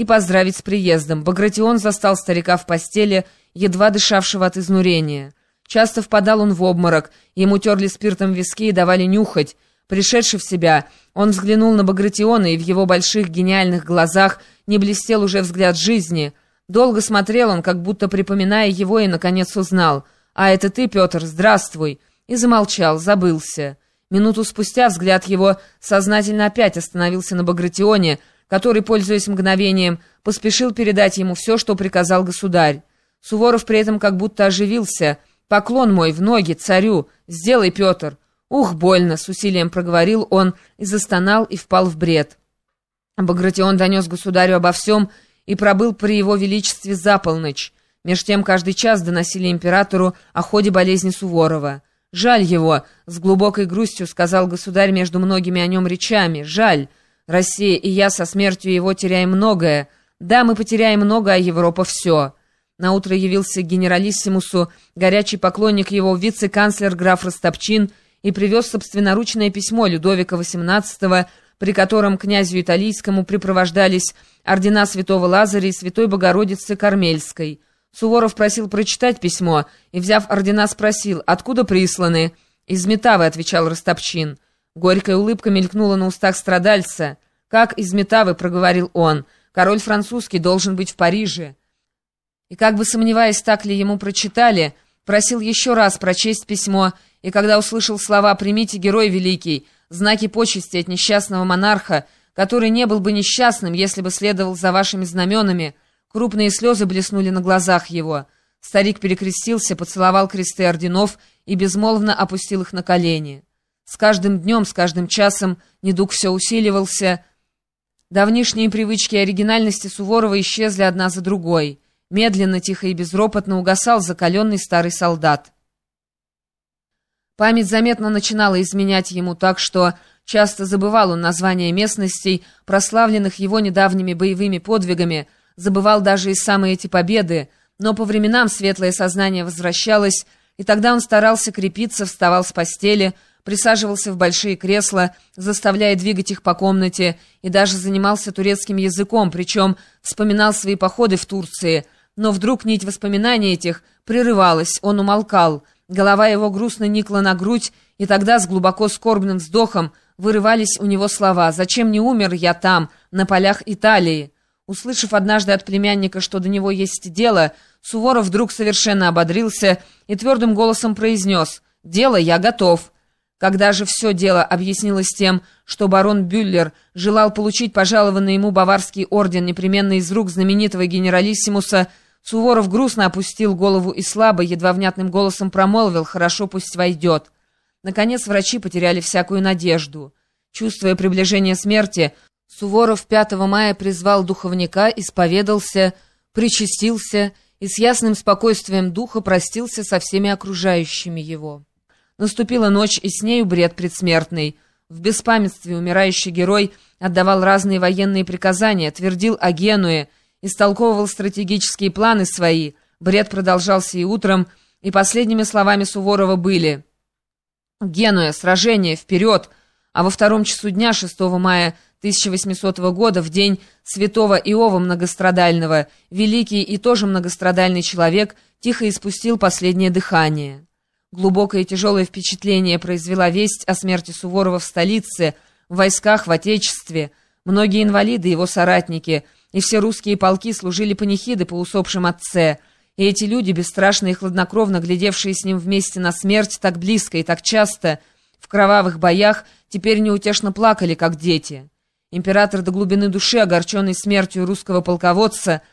и поздравить с приездом. Багратион застал старика в постели, едва дышавшего от изнурения. Часто впадал он в обморок, ему терли спиртом виски и давали нюхать. Пришедший в себя, он взглянул на Багратиона, и в его больших гениальных глазах не блестел уже взгляд жизни. Долго смотрел он, как будто припоминая его, и, наконец, узнал. «А это ты, Петр, здравствуй!» И замолчал, забылся. Минуту спустя взгляд его сознательно опять остановился на Багратионе, который, пользуясь мгновением, поспешил передать ему все, что приказал государь. Суворов при этом как будто оживился. «Поклон мой в ноги царю! Сделай, Петр!» «Ух, больно!» — с усилием проговорил он и застонал, и впал в бред. Багратион донес государю обо всем и пробыл при его величестве за полночь. Меж тем каждый час доносили императору о ходе болезни Суворова. «Жаль его!» — с глубокой грустью сказал государь между многими о нем речами. «Жаль! Россия и я со смертью его теряем многое. Да, мы потеряем много, а Европа все». Наутро явился к генералиссимусу горячий поклонник его, вице-канцлер граф Растопчин, и привез собственноручное письмо Людовика XVIII, при котором князю Италийскому припровождались ордена святого Лазаря и святой Богородицы Кармельской. Суворов просил прочитать письмо и, взяв ордена, спросил, откуда присланы. «Из Метавы», — отвечал Растопчин. Горькая улыбка мелькнула на устах страдальца. «Как из Метавы?» — проговорил он. «Король французский должен быть в Париже». И как бы сомневаясь, так ли ему прочитали, просил еще раз прочесть письмо, и когда услышал слова «Примите, герой великий», знаки почести от несчастного монарха, который не был бы несчастным, если бы следовал за вашими знаменами, крупные слезы блеснули на глазах его. Старик перекрестился, поцеловал кресты орденов и безмолвно опустил их на колени. С каждым днем, с каждым часом недуг все усиливался. Давнишние привычки и оригинальности Суворова исчезли одна за другой. Медленно, тихо и безропотно угасал закаленный старый солдат. Память заметно начинала изменять ему так, что часто забывал он названия местностей, прославленных его недавними боевыми подвигами, забывал даже и самые эти победы, но по временам светлое сознание возвращалось, и тогда он старался крепиться, вставал с постели, присаживался в большие кресла, заставляя двигать их по комнате, и даже занимался турецким языком, причем вспоминал свои походы в Турции. Но вдруг нить воспоминаний этих прерывалась, он умолкал, голова его грустно никла на грудь, и тогда с глубоко скорбным вздохом вырывались у него слова «Зачем не умер я там, на полях Италии?» Услышав однажды от племянника, что до него есть дело, Суворов вдруг совершенно ободрился и твердым голосом произнес «Дело я готов». Когда же все дело объяснилось тем, что барон Бюллер желал получить пожалованный ему баварский орден непременно из рук знаменитого генералиссимуса, Суворов грустно опустил голову и слабо, едва внятным голосом промолвил «Хорошо, пусть войдет». Наконец врачи потеряли всякую надежду. Чувствуя приближение смерти, Суворов 5 мая призвал духовника, исповедался, причастился и с ясным спокойствием духа простился со всеми окружающими его. Наступила ночь, и с нею бред предсмертный. В беспамятстве умирающий герой отдавал разные военные приказания, твердил о Генуе, истолковывал стратегические планы свои. Бред продолжался и утром, и последними словами Суворова были «Генуя, сражение, вперед!» А во 2 часу дня, 6 мая 1800 года, в день святого Иова Многострадального, великий и тоже многострадальный человек тихо испустил последнее дыхание. Глубокое и тяжелое впечатление произвела весть о смерти Суворова в столице, в войсках, в Отечестве. Многие инвалиды, его соратники, и все русские полки служили панихиды по усопшим отце. И эти люди, бесстрашно и хладнокровно глядевшие с ним вместе на смерть так близко и так часто, в кровавых боях, теперь неутешно плакали, как дети. Император до глубины души, огорченный смертью русского полководца,